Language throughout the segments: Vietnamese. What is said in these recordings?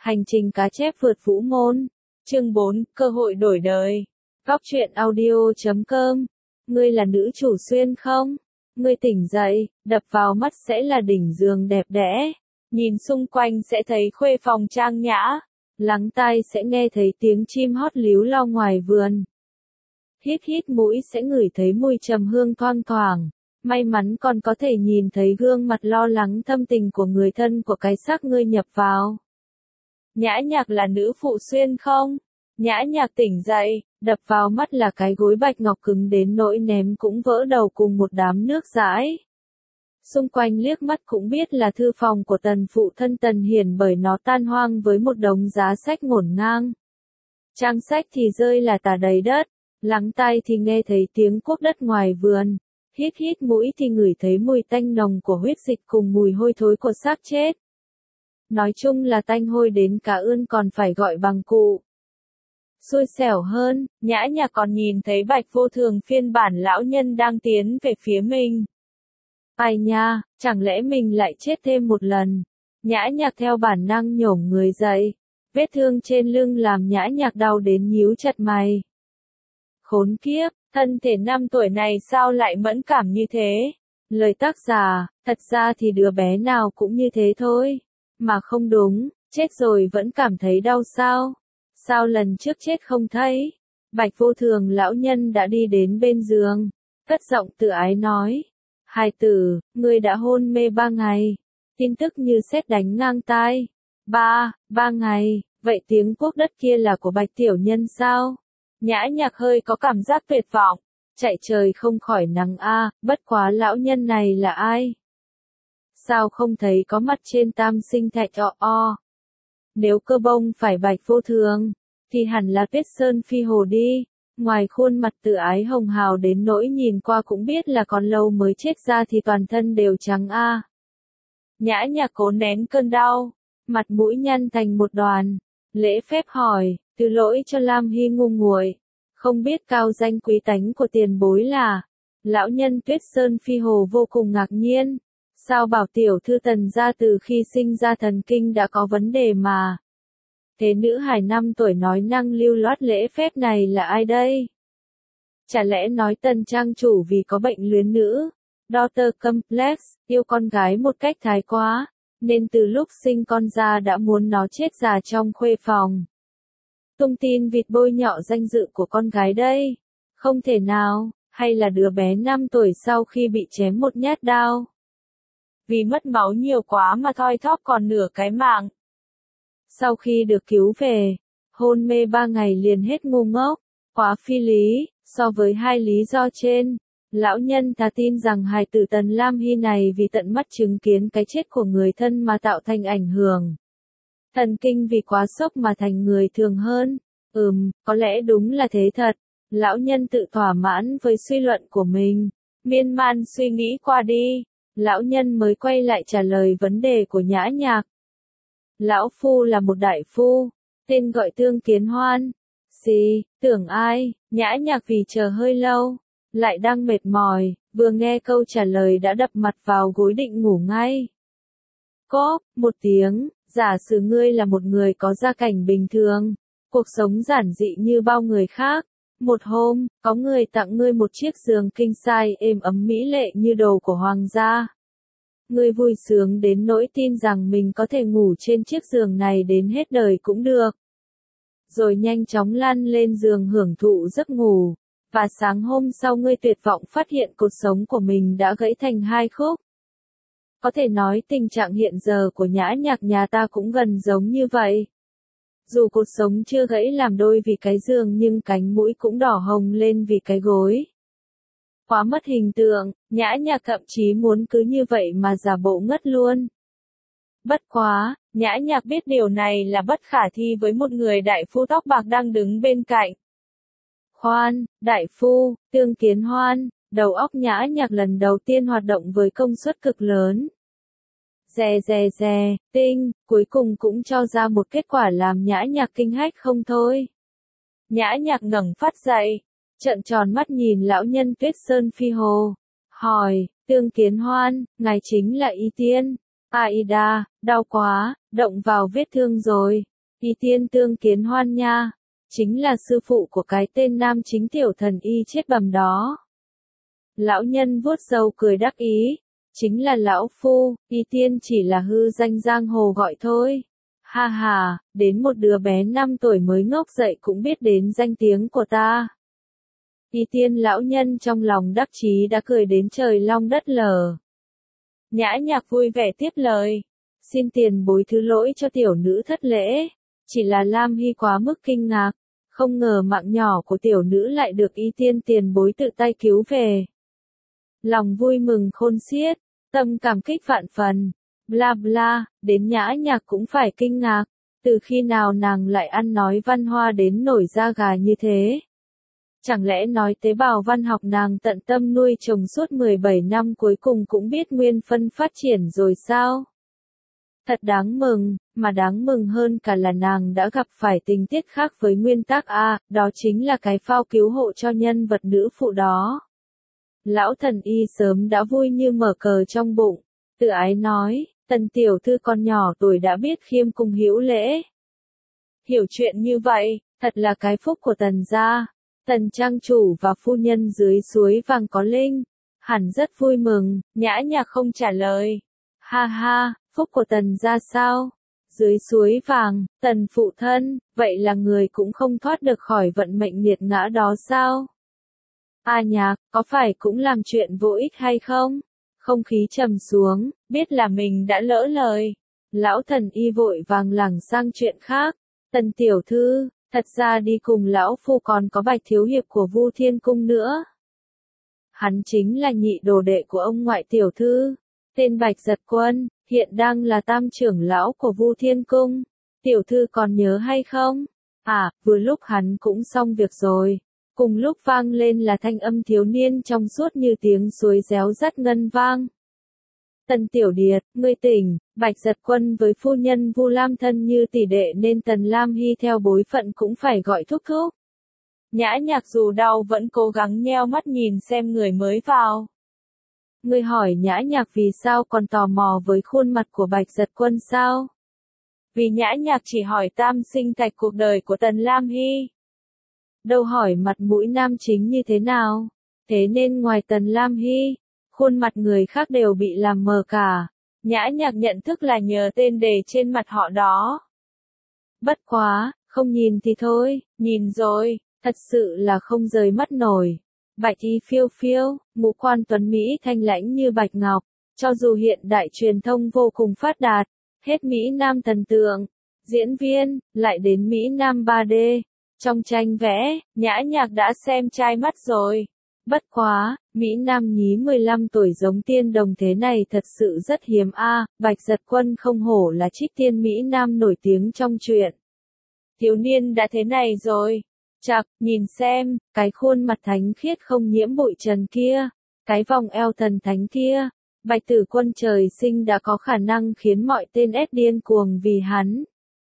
Hành trình cá chép vượt vũ môn. Chương 4, cơ hội đổi đời. Góc truyện audio.com. Ngươi là nữ chủ xuyên không? Ngươi tỉnh dậy, đập vào mắt sẽ là đỉnh giường đẹp đẽ. Nhìn xung quanh sẽ thấy khuê phòng trang nhã. Lắng tai sẽ nghe thấy tiếng chim hót líu lo ngoài vườn. Hít hít mũi sẽ ngửi thấy mùi trầm hương thoang thoảng. May mắn còn có thể nhìn thấy gương mặt lo lắng thâm tình của người thân của cái xác ngươi nhập vào. Nhã Nhạc là nữ phụ xuyên không? Nhã Nhạc tỉnh dậy, đập vào mắt là cái gối bạch ngọc cứng đến nỗi ném cũng vỡ đầu cùng một đám nước dãi. Xung quanh liếc mắt cũng biết là thư phòng của tần phụ thân Tần Hiển bởi nó tan hoang với một đống giá sách ngổn ngang. Trang sách thì rơi là tả đầy đất, lắng tai thì nghe thấy tiếng cuốc đất ngoài vườn, hít hít mũi thì ngửi thấy mùi tanh nồng của huyết dịch cùng mùi hôi thối của xác chết. Nói chung là tanh hôi đến cả ươn còn phải gọi bằng cụ. Xui xẻo hơn, Nhã Nhạc còn nhìn thấy Bạch Vô Thường phiên bản lão nhân đang tiến về phía mình. Ai nha, chẳng lẽ mình lại chết thêm một lần? Nhã Nhạc theo bản năng nhổm người dậy. Vết thương trên lưng làm Nhã Nhạc đau đến nhíu chặt mày. Khốn kiếp, thân thể 5 tuổi này sao lại mẫn cảm như thế? Lời tác giả, thật ra thì đứa bé nào cũng như thế thôi. Mà không đúng, chết rồi vẫn cảm thấy đau sao? Sao lần trước chết không thấy? Bạch Vô Thường lão nhân đã đi đến bên giường, cất giọng tự ái nói. Hài tử, ngươi đã hôn mê 3 ngày. Tin tức như sét đánh ngang tai. 3 ngày, vậy tiếng cuốc đất kia là của Bạch tiểu nhân sao? Nhã Nhạc hơi có cảm giác tuyệt vọng. Chạy trời không khỏi nắng a, bất quá lão nhân này là ai? Sao không thấy có mặt trên Tam Sinh Thạch o. Nếu cơ bông phải Bạch Vô Thường, thì hẳn là Tuyết Sơn Phi Hồ đi. Ngoài khuôn mặt tự ái hồng hào đến nỗi nhìn qua cũng biết là còn lâu mới chết ra thì toàn thân đều trắng a. Nhã Nhạc cố nén cơn đau, mặt mũi nhăn thành một đoàn, lễ phép hỏi, từ lỗi cho Lam Hy ngu nguội, không biết cao danh quý tánh của tiền bối là. Lão nhân Tuyết Sơn Phi Hồ vô cùng ngạc nhiên, sao bảo tiểu thư Tần gia từ khi sinh ra thần kinh đã có vấn đề mà. Thế nữ hài 5 tuổi nói năng lưu loát lễ phép này là ai đây? Chả lẽ nói Tần trang chủ vì có bệnh luyến nữ, daughter complex, yêu con gái một cách thái quá, nên từ lúc sinh con ra đã muốn nó chết già trong khuê phòng. Tung tin vịt bôi nhọ danh dự của con gái đây. Không thể nào, hay là đứa bé 5 tuổi sau khi bị chém một nhát đao. Vì mất máu nhiều quá mà thoi thóp còn nửa cái mạng. Sau khi được cứu về, hôn mê 3 ngày liền hết ngu ngốc, quá phi lý. So với hai lý do trên, lão nhân thà tin rằng hài tử Tần Lam Hy này vì tận mắt chứng kiến cái chết của người thân mà tạo thành ảnh hưởng thần kinh vì quá sốc mà thành người thường hơn. Có lẽ đúng là thế thật. Lão nhân tự thỏa mãn với suy luận của mình, miên man suy nghĩ qua đi, lão nhân mới quay lại trả lời vấn đề của Nhã Nhạc. Lão phu là một đại phu, tên gọi Tương Kiến Hoan. Gì, tưởng ai? Nhã Nhạc vì chờ hơi lâu, lại đang mệt mỏi, vừa nghe câu trả lời đã đập mặt vào gối định ngủ ngay. Cóp, một tiếng, giả sử ngươi là một người có gia cảnh bình thường, cuộc sống giản dị như bao người khác. Một hôm, có người tặng ngươi một chiếc giường king size êm ấm mỹ lệ như đồ của hoàng gia. Ngươi vui sướng đến nỗi tin rằng mình có thể ngủ trên chiếc giường này đến hết đời cũng được. Rồi nhanh chóng lăn lên giường hưởng thụ giấc ngủ, và sáng hôm sau ngươi tuyệt vọng phát hiện cuộc sống của mình đã gãy thành 2 khúc. Có thể nói tình trạng hiện giờ của Nhã Nhạc nhà ta cũng gần giống như vậy. Dù cuộc sống chưa gãy làm đôi vì cái giường nhưng cánh mũi cũng đỏ hồng lên vì cái gối. Quá mất hình tượng, Nhã Nhạc thậm chí muốn cứ như vậy mà giả bộ ngất luôn. Bất quá, Nhã Nhạc biết điều này là bất khả thi với một người đại phu tóc bạc đang đứng bên cạnh. Khoan, đại phu, Tương Kiến Hoan, đầu óc Nhã Nhạc lần đầu tiên hoạt động với công suất cực lớn. Rè, tinh, cuối cùng cũng cho ra một kết quả làm Nhã Nhạc kinh hách không thôi. Nhã Nhạc ngẩng phát dậy, trợn tròn mắt nhìn lão nhân Tuyết Sơn Phi Hồ, hỏi, Tương Kiến Hoan, ngài chính là Y Tiên. Aida, đau quá, động vào vết thương rồi. Y Tiên tương kiến hoan nha, chính là sư phụ của cái tên nam chính tiểu thần y chết bầm đó. Lão nhân vuốt râu cười đắc ý, chính là lão phu, Y Tiên chỉ là hư danh giang hồ gọi thôi. Ha ha, đến một đứa bé 5 tuổi mới ngốc dậy cũng biết đến danh tiếng của ta. Y Tiên lão nhân trong lòng đắc chí đã cười đến trời long đất lở. Nhã Nhạc vui vẻ tiếp lời, xin tiền bối thứ lỗi cho tiểu nữ thất lễ, chỉ là Lam Hy quá mức kinh ngạc, không ngờ mạng nhỏ của tiểu nữ lại được Y Tiên tiền bối tự tay cứu về. Lòng vui mừng khôn xiết, tâm cảm kích vạn phần, bla bla, đến Nhã Nhạc cũng phải kinh ngạc, từ khi nào nàng lại ăn nói văn hoa đến nổi da gà như thế. Chẳng lẽ nói tế bào văn học nàng tận tâm nuôi trồng suốt 17 năm cuối cùng cũng biết nguyên phân phát triển rồi sao? Thật đáng mừng, mà đáng mừng hơn cả là nàng đã gặp phải tình tiết khác với nguyên tác A, đó chính là cái phao cứu hộ cho nhân vật nữ phụ đó. Lão thần y sớm đã vui như mở cờ trong bụng, tự ái nói, Tần tiểu thư con nhỏ tuổi đã biết khiêm cung hữu lễ. Hiểu chuyện như vậy, thật là cái phúc của Tần gia. Tần trang chủ và phu nhân dưới suối vàng có linh, hẳn rất vui mừng. Nhã Nhạc không trả lời. Ha ha, phúc của Tần gia sao? Dưới suối vàng, Tần phụ thân, vậy là người cũng không thoát được khỏi vận mệnh nghiệt ngã đó sao? A Nhạc, có phải cũng làm chuyện vô ích hay không? Không khí trầm xuống, biết là mình đã lỡ lời. Lão thần y vội vàng lảng sang chuyện khác. Tần tiểu thư, thật ra đi cùng lão phu còn có Bạch thiếu hiệp của Vu Thiên cung nữa. Hắn chính là nhị đồ đệ của ông ngoại tiểu thư, tên Bạch Giật Quân, hiện đang là tam trưởng lão của Vu Thiên cung. Tiểu thư còn nhớ hay không? À, vừa lúc hắn cũng xong việc rồi. Cùng lúc vang lên là thanh âm thiếu niên trong suốt như tiếng suối réo rắt ngân vang. Tần Tiểu Điệt, ngươi tỉnh, Bạch Giật Quân với phu nhân Vu Lam thân như tỷ đệ nên Tần Lam Hy theo bối phận cũng phải gọi thúc thúc. Nhã Nhạc dù đau vẫn cố gắng nheo mắt nhìn xem người mới vào. Ngươi hỏi Nhã Nhạc vì sao còn tò mò với khuôn mặt của Bạch Giật Quân sao? Vì Nhã Nhạc chỉ hỏi tam sinh thạch cuộc đời của Tần Lam Hy. Đâu hỏi mặt mũi nam chính như thế nào, thế nên ngoài Tần Lam Hy, khuôn mặt người khác đều bị làm mờ cả. Nhã Nhạc nhận thức là nhờ tên đề trên mặt họ đó. Bất quá, không nhìn thì thôi, nhìn rồi, thật sự là không rời mắt nổi. Bạch y phiêu phiêu, ngũ quan tuấn Mỹ thanh lãnh như bạch ngọc, cho dù hiện đại truyền thông vô cùng phát đạt, hết Mỹ Nam thần tượng, diễn viên, lại đến Mỹ Nam 3D. Trong tranh vẽ, Nhã Nhạc đã xem trai mắt rồi. Bất quá, Mỹ Nam nhí 15 tuổi giống tiên đồng thế này thật sự rất hiếm a. Bạch Giật Quân không hổ là trích tiên Mỹ Nam nổi tiếng trong truyện. Thiếu niên đã thế này rồi. Chạc, nhìn xem, cái khuôn mặt thánh khiết không nhiễm bụi trần kia, cái vòng eo thần thánh kia. Bạch Tử Quân trời sinh đã có khả năng khiến mọi tên ép điên cuồng vì hắn.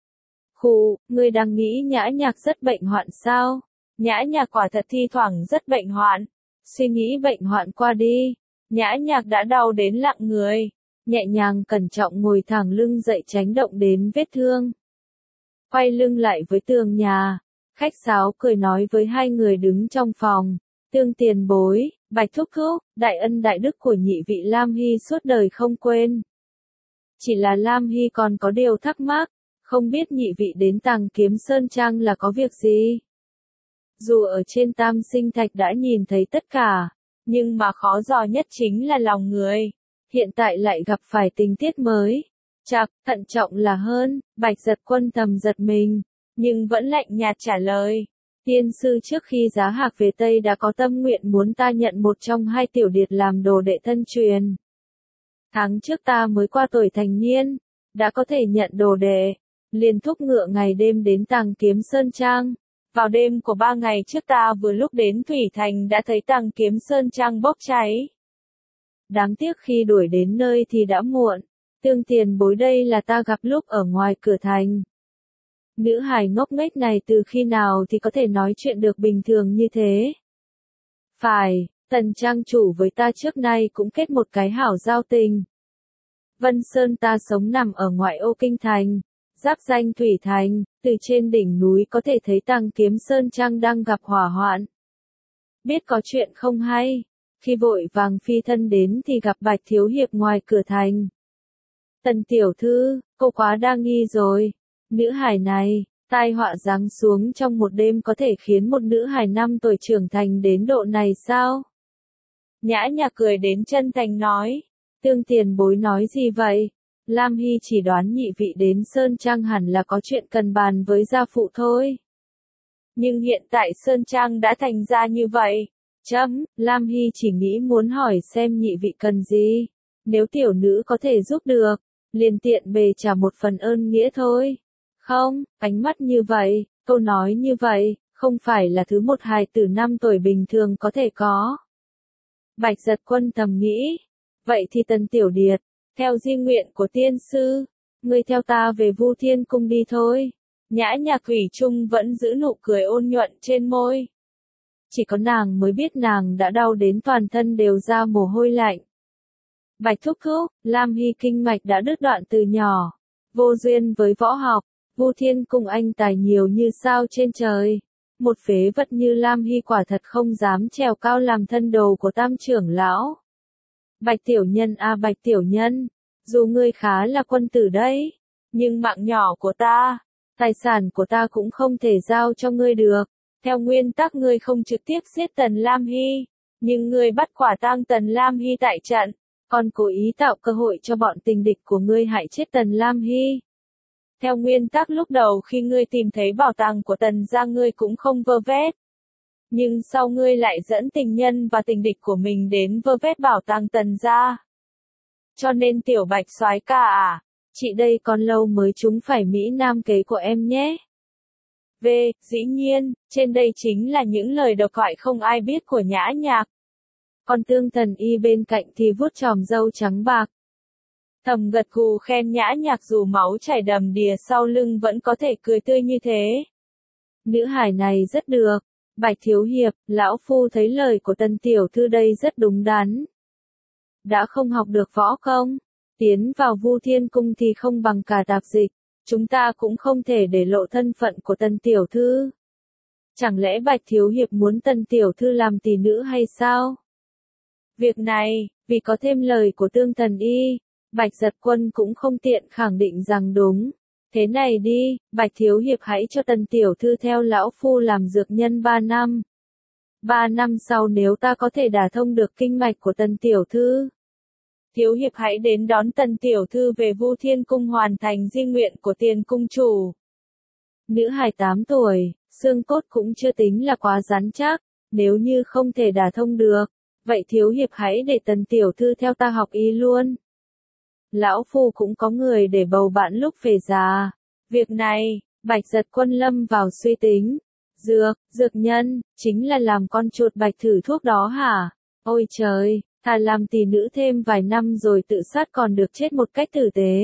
Khụ, ngươi đang nghĩ Nhã Nhạc rất bệnh hoạn sao? Nhã Nhạc quả thật thi thoảng rất bệnh hoạn. Suy nghĩ bệnh hoạn qua đi. Nhã Nhạc đã đau đến lặng người. Nhẹ nhàng cẩn trọng ngồi thẳng lưng dậy tránh động đến vết thương. Quay lưng lại với tường nhà. Khách sáo cười nói với hai người đứng trong phòng. Tương tiền bối, Bạch thúc thúc, đại ân đại đức của nhị vị Lam Hy suốt đời không quên. Chỉ là Lam Hy còn có điều thắc mắc. Không biết nhị vị đến Tàng Kiếm Sơn Trang là có việc gì? Dù ở trên Tam Sinh Thạch đã nhìn thấy tất cả, nhưng mà khó dò nhất chính là lòng người. Hiện tại lại gặp phải tình tiết mới. Chạc, thận trọng là hơn, Bạch Giật Quân thầm giật mình, nhưng vẫn lạnh nhạt trả lời. Tiên sư trước khi giá hạc về Tây đã có tâm nguyện muốn ta nhận một trong hai tiểu điệt làm đồ đệ thân truyền. Tháng trước ta mới qua tuổi thành niên, đã có thể nhận đồ đệ. Liền thúc ngựa ngày đêm đến Tàng Kiếm Sơn Trang. Vào đêm của 3 ngày trước ta vừa lúc đến Thủy Thành đã thấy Tàng Kiếm Sơn Trang bốc cháy. Đáng tiếc khi đuổi đến nơi thì đã muộn. Tương tiền bối đây là ta gặp lúc ở ngoài cửa thành. Nữ hài ngốc nghếch này từ khi nào thì có thể nói chuyện được bình thường như thế? Phải, Tần trang chủ với ta trước nay cũng kết một cái hảo giao tình. Vân Sơn ta sống nằm ở ngoại ô kinh thành. Giáp danh Thủy Thành, từ trên đỉnh núi có thể thấy Tàng Kiếm Sơn Trang đang gặp hỏa hoạn. Biết có chuyện không hay, khi vội vàng phi thân đến thì gặp Bạch Thiếu Hiệp ngoài cửa thành. Tần tiểu thư, cô quá đa nghi rồi. Nữ hài này, tai họa giáng xuống trong một đêm có thể khiến một nữ hài 5 tuổi trưởng thành đến độ này sao? Nhã Nhạc cười đến chân thành nói. Tương tiền bối nói gì vậy? Lam Hy chỉ đoán nhị vị đến Sơn Trang hẳn là có chuyện cần bàn với gia phụ thôi. Nhưng hiện tại Sơn Trang đã thành ra như vậy. Lam Hy chỉ nghĩ muốn hỏi xem nhị vị cần gì. Nếu tiểu nữ có thể giúp được, liền tiện bề trả một phần ơn nghĩa thôi. Không, ánh mắt như vậy, câu nói như vậy, không phải là thứ một hài tử 5 tuổi bình thường có thể có. Bạch Giật Quân thầm nghĩ. Vậy thì Tần Tiểu Điệt, theo di nguyện của tiên sư, ngươi theo ta về Vu Thiên Cung đi thôi. Nhã Nhạc thủy chung vẫn giữ nụ cười ôn nhuận trên môi. Chỉ có nàng mới biết nàng đã đau đến toàn thân đều ra mồ hôi lạnh. Bạch thúc thúc, Lam Hy kinh mạch đã đứt đoạn từ nhỏ. Vô duyên với võ học, Vu Thiên Cung anh tài nhiều như sao trên trời. Một phế vật như Lam Hy quả thật không dám trèo cao làm thân đồ của Tam trưởng lão. Bạch tiểu nhân à, Bạch tiểu nhân, dù ngươi khá là quân tử đấy, nhưng mạng nhỏ của ta, tài sản của ta cũng không thể giao cho ngươi được. Theo nguyên tắc ngươi không trực tiếp giết Tần Lam Hy, nhưng ngươi bắt quả tang Tần Lam Hy tại trận, còn cố ý tạo cơ hội cho bọn tình địch của ngươi hại chết Tần Lam Hy. Theo nguyên tắc lúc đầu khi ngươi tìm thấy bảo tàng của Tần gia ngươi cũng không vơ vét. Nhưng sau ngươi lại dẫn tình nhân và tình địch của mình đến vơ vét bảo tàng Tần gia. Cho nên tiểu Bạch soái ca à, chị đây còn lâu mới trúng phải Mỹ Nam kế của em nhé. Dĩ nhiên, trên đây chính là những lời độc thoại không ai biết của Nhã Nhạc. Còn Tương Thần Y bên cạnh thì vuốt chòm râu trắng bạc. Thầm gật gù khen Nhã Nhạc dù máu chảy đầm đìa sau lưng vẫn có thể cười tươi như thế. Nữ hài này rất được. Bạch Thiếu Hiệp, lão phu thấy lời của Tần tiểu thư đây rất đúng đắn. Đã không học được võ công, tiến vào Vu Thiên Cung thì không bằng cả tạp dịch. Chúng ta cũng không thể để lộ thân phận của Tần tiểu thư. Chẳng lẽ Bạch Thiếu Hiệp muốn Tần tiểu thư làm tỷ nữ hay sao? Việc này, vì có thêm lời của Tương Thần Y, Bạch Giật Quân cũng không tiện khẳng định rằng đúng. Thế này đi, Bạch Thiếu Hiệp hãy cho Tần tiểu thư theo lão phu làm dược nhân 3 năm. 3 năm sau nếu ta có thể đả thông được kinh mạch của Tần tiểu thư, Thiếu Hiệp hãy đến đón Tần tiểu thư về Vu Thiên Cung hoàn thành di nguyện của Tiền cung chủ. Nữ hài 8 tuổi, xương cốt cũng chưa tính là quá rắn chắc, nếu như không thể đả thông được, vậy Thiếu Hiệp hãy để Tần tiểu thư theo ta học y luôn. Lão phu cũng có người để bầu bạn lúc về già. Việc này, Bạch Giật Quân lâm vào suy tính. Dược nhân, chính là làm con chuột bạch thử thuốc đó hả? Ôi trời, thà làm tỷ nữ thêm vài năm rồi tự sát còn được chết một cách tử tế.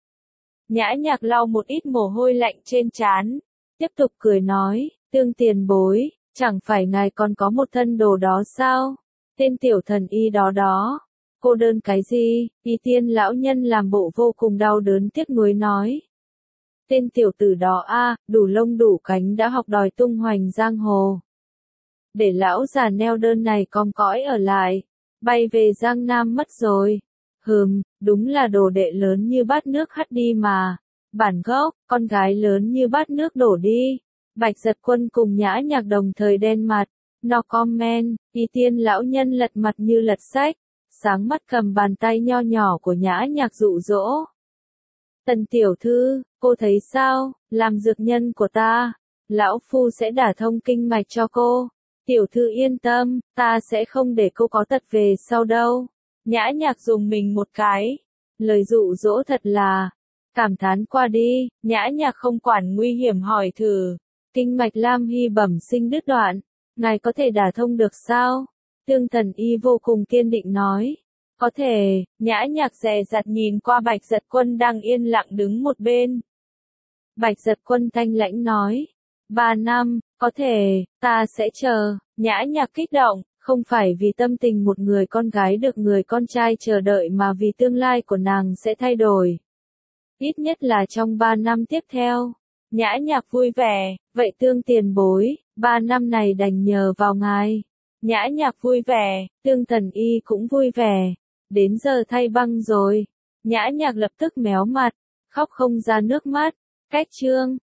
Nhã Nhạc lau một ít mồ hôi lạnh trên trán, tiếp tục cười nói, Tương tiền bối, chẳng phải ngài còn có một thân đồ đó sao? Tên tiểu thần y đó. Cô đơn cái gì? Y Tiên lão nhân làm bộ vô cùng đau đớn tiếc nuối nói. Tên tiểu tử đó a, đủ lông đủ cánh đã học đòi tung hoành giang hồ. Để lão già neo đơn này cong cõi ở lại, bay về Giang Nam mất rồi. Đúng là đồ đệ lớn như bát nước hắt đi mà. Bản gốc, con gái lớn như bát nước đổ đi. Bạch Giật Quân cùng Nhã Nhạc đồng thời đen mặt. No comment, Y Tiên lão nhân lật mặt như lật sách. Sáng mắt cầm bàn tay nho nhỏ của Nhã Nhạc dụ dỗ. Tần tiểu thư, cô thấy sao, làm dược nhân của ta, lão phu sẽ đả thông kinh mạch cho cô. Tiểu thư yên tâm, ta sẽ không để cô có tật về sau đâu. Nhã Nhạc dùng mình một cái. Lời dụ dỗ thật là, cảm thán qua đi, Nhã Nhạc không quản nguy hiểm hỏi thử. Kinh mạch Lam Hy bẩm sinh đứt đoạn, ngài có thể đả thông được sao? Tương Thần Y vô cùng kiên định nói. Có thể, Nhã Nhạc dè dặt nhìn qua Bạch Giật Quân đang yên lặng đứng một bên. Bạch Giật Quân thanh lãnh nói. 3 năm, có thể, ta sẽ chờ. Nhã Nhạc kích động, không phải vì tâm tình một người con gái được người con trai chờ đợi mà vì tương lai của nàng sẽ thay đổi. ít nhất là trong 3 năm tiếp theo. Nhã Nhạc vui vẻ, vậy Tương tiền bối, 3 năm này đành nhờ vào ngài. Nhã Nhạc vui vẻ, Tương Thần Y cũng vui vẻ. Đến giờ thay băng rồi. Nhã Nhạc lập tức méo mặt, khóc không ra nước mắt. Cách chương